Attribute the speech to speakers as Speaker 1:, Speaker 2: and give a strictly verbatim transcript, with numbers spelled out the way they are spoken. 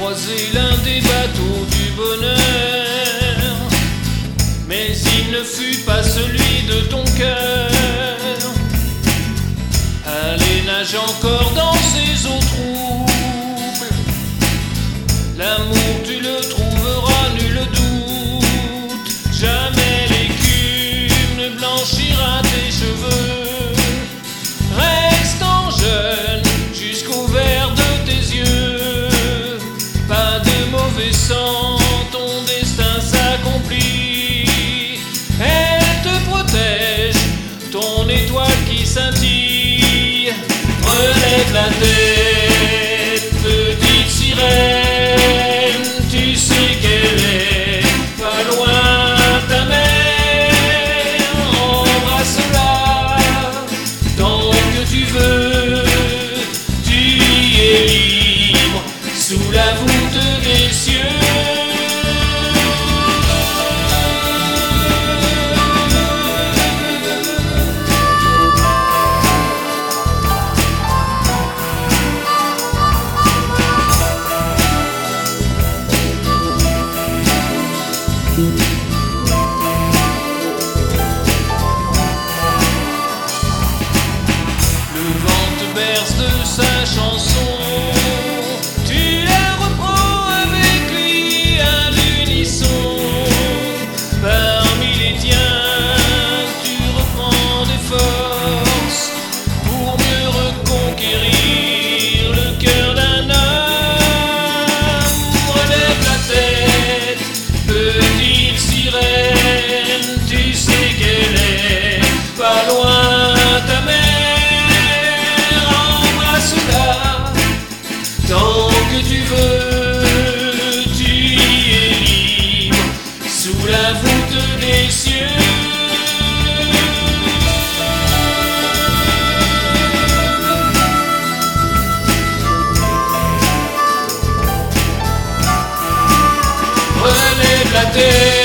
Speaker 1: croisé l'un des bateaux du bonheur, mais il ne fut pas celui de ton cœur. Allez, nage encore dans ces eaux troubles, l'amour tu le trouveras, nul doute. Jamais l'écume ne blanchira tes cheveux, restant jeune jusqu'au vert de tes yeux. Pas de mauvais sang, ton destin s'accomplit. Elle te protège, ton étoile qui scintille. Relève la tête, petite sirène, tu sais qu'elle est pas loin ta mère. Embrasse-la tant que tu veux, tu y es libre sous la voûte des cieux. Le vent te berce de sa chanson, tu la reprends avec lui à l'unisson. Parmi les tiens, tu reprends des forces pour mieux reconquérir le cœur d'un homme. Relève la tête, petite sirène, tu sais qu'elle est pas loin ta mère. Embrasse-la tant que tu veux, tu y es libre sous la voûte des cieux. Relève la tête.